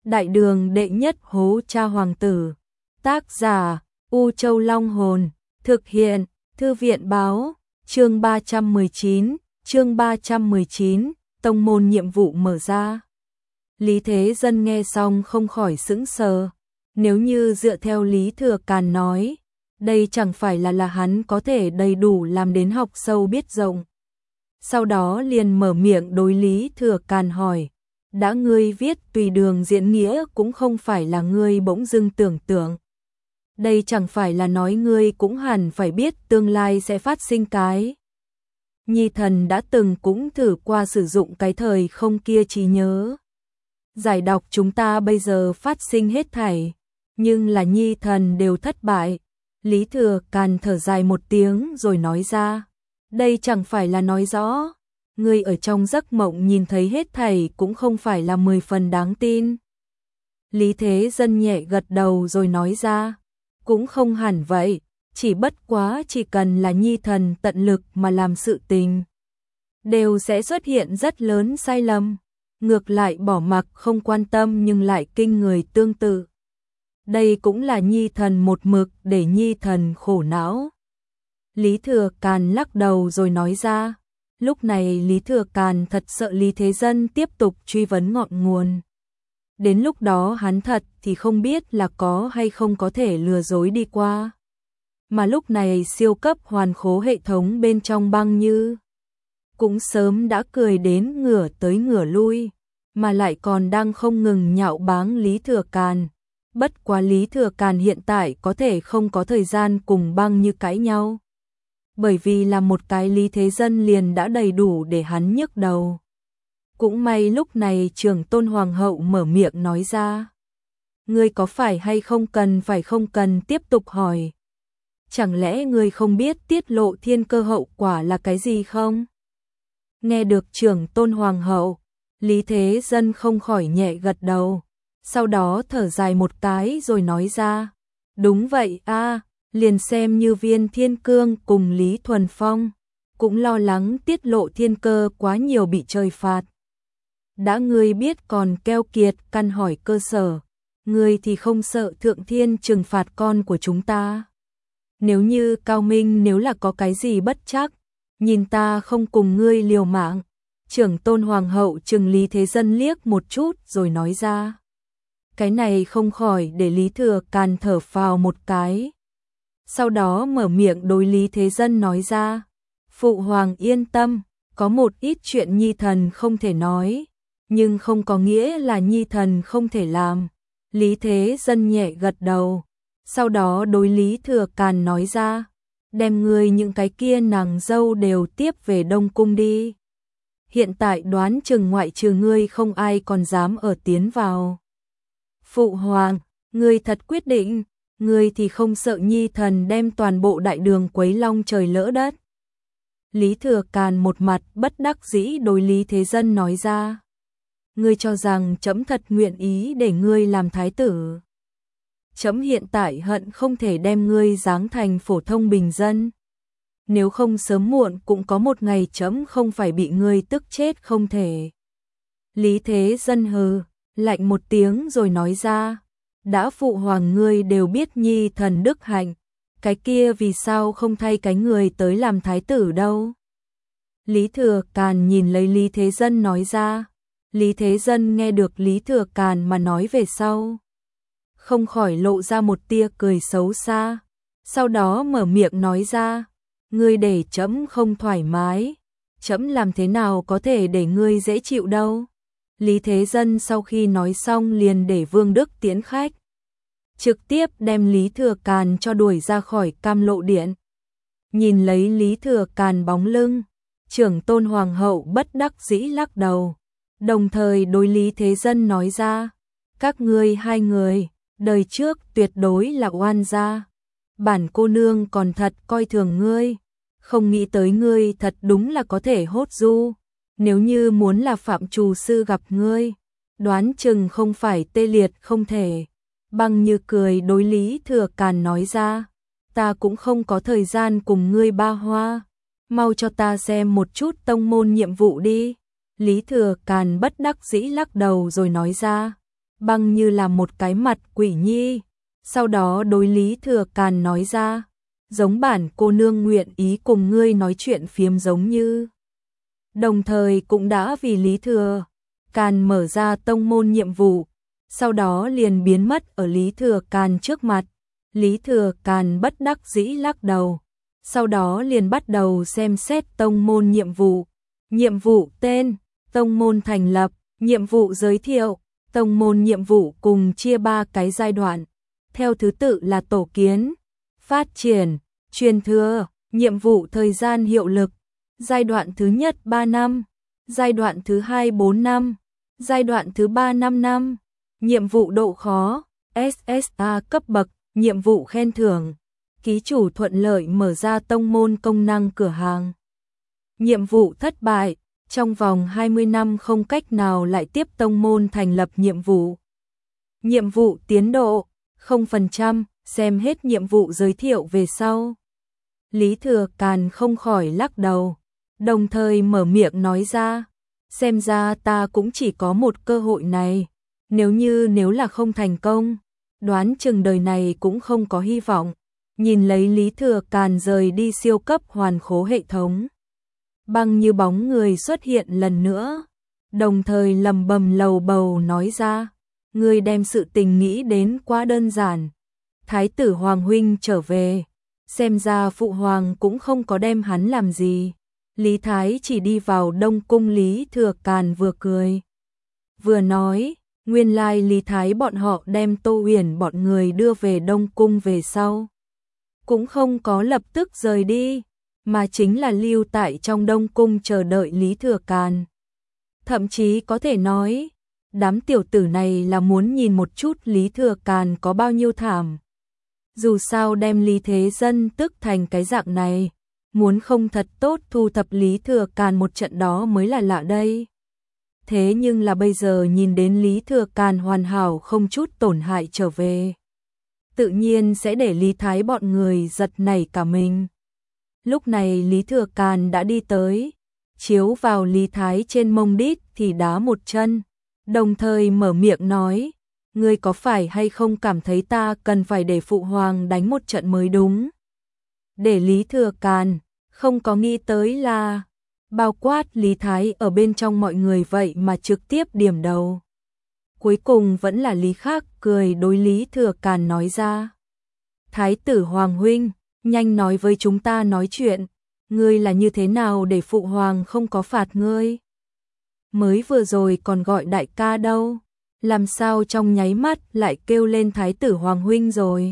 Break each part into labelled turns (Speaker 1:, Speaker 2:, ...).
Speaker 1: Đại đường đệ nhất hố cha hoàng tử. Tác giả U Châu Long Hồn. Thực hiện Thư viện Báo. Chương 319, tông môn nhiệm vụ mở ra. Lý Thế Dân nghe xong không khỏi sững sờ. Nếu như dựa theo Lý Thừa Càn nói, đây chẳng phải là hắn có thể đầy đủ làm đến học sâu biết rộng. Sau đó liền mở miệng đối Lý Thừa Càn hỏi, đã ngươi viết tùy đường diễn nghĩa cũng không phải là ngươi bỗng dưng tưởng tượng. Đây chẳng phải là nói ngươi cũng hẳn phải biết tương lai sẽ phát sinh cái. Nhi thần đã từng cũng thử qua sử dụng cái thời không kia trí nhớ. Giải đọc chúng ta bây giờ phát sinh hết thảy, nhưng là nhi thần đều thất bại. Lý Thừa Càn thở dài một tiếng rồi nói ra, đây chẳng phải là nói rõ, ngươi ở trong giấc mộng nhìn thấy hết thảy cũng không phải là 10 phần đáng tin. Lý Thế Dân nhẹ gật đầu rồi nói ra, cũng không hẳn vậy, chỉ bất quá chỉ cần là nhi thần tận lực mà làm sự tình, đều sẽ xuất hiện rất lớn sai lầm, ngược lại bỏ mặc không quan tâm nhưng lại kinh người tương tự. Đây cũng là nhi thần một mực để nhi thần khổ não. Lý Thừa Càn lắc đầu rồi nói ra, lúc này Lý Thừa Càn thật sợ Lý Thế Dân tiếp tục truy vấn ngọn nguồn. Đến lúc đó hắn thật thì không biết là có hay không có thể lừa dối đi qua. Mà lúc này siêu cấp hoàn khố hệ thống bên trong Băng Như cũng sớm đã cười đến ngửa tới ngửa lui, mà lại còn đang không ngừng nhạo báng Lý Thừa Càn. Bất quá Lý Thừa Càn hiện tại có thể không có thời gian cùng Băng Như cãi nhau. Bởi vì là một cái Lý Thế Dân liền đã đầy đủ để hắn nhức đầu. Cũng may lúc này Trưởng Tôn Hoàng hậu mở miệng nói ra. Ngươi có phải hay không cần tiếp tục hỏi. Chẳng lẽ ngươi không biết tiết lộ thiên cơ hậu quả là cái gì không? Nghe được Trưởng Tôn Hoàng hậu, Lý Thế Dân không khỏi nhẹ gật đầu. Sau đó thở dài một cái rồi nói ra, đúng vậy a, liền xem như Viên Thiên Cương cùng Lý Thuần Phong, cũng lo lắng tiết lộ thiên cơ quá nhiều bị trời phạt. Đã ngươi biết còn keo kiệt căn hỏi cơ sở, ngươi thì không sợ thượng thiên trừng phạt con của chúng ta. Nếu như Cao Minh nếu là có cái gì bất trắc, nhìn ta không cùng ngươi liều mạng. Trưởng Tôn Hoàng hậu trừng Lý Thế Dân liếc một chút rồi nói ra. Cái này không khỏi để Lý Thừa Càn thở phào một cái. Sau đó mở miệng đối Lý Thế Dân nói ra, Phụ Hoàng yên tâm, có một ít chuyện nhi thần không thể nói, nhưng không có nghĩa là nhi thần không thể làm. Lý Thế Dân nhẹ gật đầu, sau đó đối Lý Thừa Càn nói ra, đem ngươi những cái kia nàng dâu đều tiếp về Đông Cung đi. Hiện tại đoán chừng ngoại trừ ngươi không ai còn dám ở tiến vào. Phụ Hoàng, ngươi thật quyết định, ngươi thì không sợ nhi thần đem toàn bộ đại đường quấy long trời lỡ đất. Lý Thừa Càn một mặt bất đắc dĩ đối Lý Thế Dân nói ra. Ngươi cho rằng trẫm thật nguyện ý để ngươi làm thái tử. Trẫm hiện tại hận không thể đem ngươi giáng thành phổ thông bình dân. Nếu không sớm muộn cũng có một ngày trẫm không phải bị ngươi tức chết không thể. Lý Thế Dân hừ, lạnh một tiếng rồi nói ra, đã Phụ Hoàng ngươi đều biết nhi thần đức hạnh, cái kia vì sao không thay cái người tới làm thái tử đâu. Lý Thừa Càn nhìn lấy Lý Thế Dân nói ra, Lý Thế Dân nghe được Lý Thừa Càn mà nói về sau, không khỏi lộ ra một tia cười xấu xa, sau đó mở miệng nói ra, ngươi để trẫm không thoải mái, trẫm làm thế nào có thể để ngươi dễ chịu đâu. Lý Thế Dân sau khi nói xong liền để Vương Đức tiễn khách, trực tiếp đem Lý Thừa Càn cho đuổi ra khỏi Cam Lộ Điện. Nhìn lấy Lý Thừa Càn bóng lưng, Trưởng Tôn Hoàng hậu bất đắc dĩ lắc đầu, đồng thời đối Lý Thế Dân nói ra, các ngươi hai người, đời trước tuyệt đối là oan gia, bản cô nương còn thật coi thường ngươi, không nghĩ tới ngươi thật đúng là có thể hốt du. Nếu như muốn là Phạm Trù Sư gặp ngươi, đoán chừng không phải tê liệt không thể. Băng Như cười đối Lý Thừa Càn nói ra, ta cũng không có thời gian cùng ngươi ba hoa, mau cho ta xem một chút tông môn nhiệm vụ đi. Lý Thừa Càn bất đắc dĩ lắc đầu rồi nói ra, Băng như là một cái mặt quỷ nhi, sau đó đối Lý Thừa Càn nói ra, giống bản cô nương nguyện ý cùng ngươi nói chuyện phiếm giống như. Đồng thời cũng đã vì Lý Thừa Càn mở ra tông môn nhiệm vụ, sau đó liền biến mất ở Lý Thừa Càn trước mặt. Lý Thừa Càn bất đắc dĩ lắc đầu, sau đó liền bắt đầu xem xét tông môn nhiệm vụ. Nhiệm vụ tên, tông môn thành lập, nhiệm vụ giới thiệu, tông môn nhiệm vụ cùng chia 3 cái giai đoạn, theo thứ tự là tổ kiến, phát triển, truyền thừa, nhiệm vụ thời gian hiệu lực, giai đoạn thứ nhất 3 năm, giai đoạn thứ 2 4 năm, giai đoạn thứ 3 5 năm, nhiệm vụ độ khó, SSA cấp bậc, nhiệm vụ khen thưởng, ký chủ thuận lợi mở ra tông môn công năng cửa hàng. Nhiệm vụ thất bại, trong vòng 20 năm không cách nào lại tiếp tông môn thành lập nhiệm vụ. Nhiệm vụ tiến độ, 0%, xem hết nhiệm vụ giới thiệu về sau. Lý Thừa Càn không khỏi lắc đầu, đồng thời mở miệng nói ra, xem ra ta cũng chỉ có một cơ hội này, nếu là không thành công, đoán chừng đời này cũng không có hy vọng. Nhìn lấy Lý Thừa Càn rời đi siêu cấp hoàn khố hệ thống, băng như bóng người xuất hiện lần nữa, đồng thời lầm bầm lầu bầu nói ra, ngươi đem sự tình nghĩ đến quá đơn giản. Thái tử Hoàng huynh trở về, xem ra phụ hoàng cũng không có đem hắn làm gì. Lý Thái chỉ đi vào Đông Cung. Lý Thừa Càn vừa cười vừa nói, nguyên lai Lý Thái bọn họ đem Tô Huyền bọn người đưa về Đông Cung về sau, cũng không có lập tức rời đi, mà chính là lưu tại trong Đông Cung chờ đợi Lý Thừa Càn. Thậm chí có thể nói, đám tiểu tử này là muốn nhìn một chút Lý Thừa Càn có bao nhiêu thảm. Dù sao đem Lý Thế Dân tức thành cái dạng này, muốn không thật tốt thu thập Lý Thừa Càn một trận đó mới là lạ đây. Thế nhưng là bây giờ nhìn đến Lý Thừa Càn hoàn hảo không chút tổn hại trở về, tự nhiên sẽ để Lý Thái bọn người giật nảy cả mình. Lúc này Lý Thừa Càn đã đi tới, chiếu vào Lý Thái trên mông đít thì đá một chân, đồng thời mở miệng nói, ngươi có phải hay không cảm thấy ta cần phải để phụ hoàng đánh một trận mới đúng? Để Lý Thừa Càn không có nghĩ tới là, bao quát Lý Thái ở bên trong mọi người vậy mà trực tiếp điểm đầu. Cuối cùng vẫn là Lý Khắc cười đối Lý Thừa Càn nói ra, Thái tử Hoàng huynh, nhanh nói với chúng ta nói chuyện, ngươi là như thế nào để phụ hoàng không có phạt ngươi? Mới vừa rồi còn gọi đại ca đâu, làm sao trong nháy mắt lại kêu lên Thái tử Hoàng huynh rồi?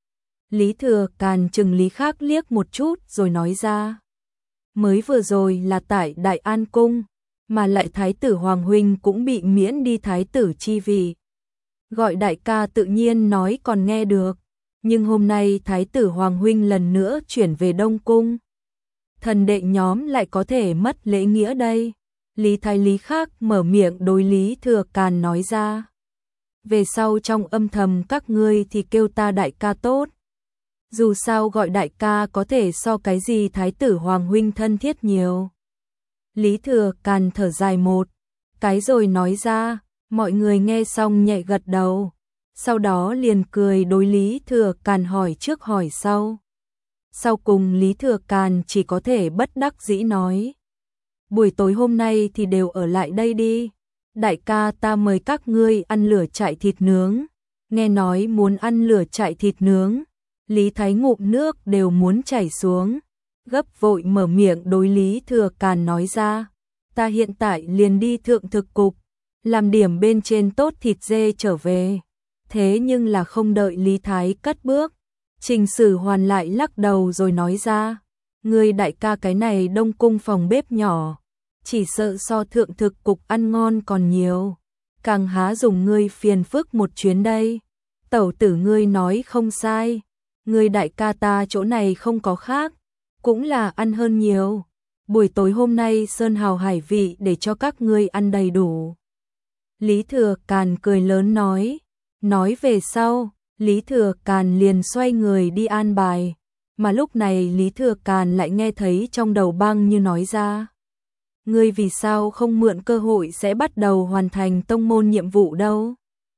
Speaker 1: Lý Thừa Càn chừng Lý Khắc liếc một chút rồi nói ra, mới vừa rồi là tại Đại An Cung, mà lại Thái tử Hoàng huynh cũng bị miễn đi thái tử chi vị. Gọi đại ca tự nhiên nói còn nghe được, nhưng hôm nay Thái tử Hoàng huynh lần nữa chuyển về Đông Cung, thần đệ nhóm lại có thể mất lễ nghĩa đây. Lý Thái Lý Khắc mở miệng đối Lý Thừa Càn nói ra, về sau trong âm thầm các ngươi thì kêu ta đại ca tốt. Dù sao gọi đại ca có thể so cái gì Thái tử Hoàng huynh thân thiết nhiều. Lý Thừa Càn thở dài một cái rồi nói ra, mọi người nghe xong nhẹ gật đầu, sau đó liền cười đối Lý Thừa Càn hỏi trước hỏi sau. Sau cùng Lý Thừa Càn chỉ có thể bất đắc dĩ nói, buổi tối hôm nay thì đều ở lại đây đi, đại ca ta mời các ngươi ăn lửa chạy thịt nướng. Nghe nói muốn ăn lửa chạy thịt nướng, Lý Thái ngụm nước đều muốn chảy xuống, gấp vội mở miệng đối Lý Thừa Càn nói ra, ta hiện tại liền đi thượng thực cục, làm điểm bên trên tốt thịt dê trở về. Thế nhưng là không đợi Lý Thái cất bước, Trình Sử Hoàn lại lắc đầu rồi nói ra, ngươi đại ca cái này Đông Cung phòng bếp nhỏ, chỉ sợ so thượng thực cục ăn ngon còn nhiều, càng há dùng ngươi phiền phức một chuyến đây. Tẩu tử ngươi nói không sai, ngươi đại ca ta chỗ này không có khác, cũng là ăn hơn nhiều. Buổi tối hôm nay sơn hào hải vị để cho các ngươi ăn đầy đủ. Lý Thừa Càn cười lớn nói về sau, Lý Thừa Càn liền xoay người đi an bài, mà lúc này Lý Thừa Càn lại nghe thấy trong đầu băng như nói ra, ngươi vì sao không mượn cơ hội sẽ bắt đầu hoàn thành tông môn nhiệm vụ đâu?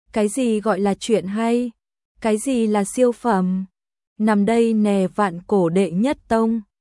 Speaker 1: Cái gì gọi là chuyện hay? Cái gì là siêu phẩm? Nằm đây nè vạn cổ đệ nhất tông.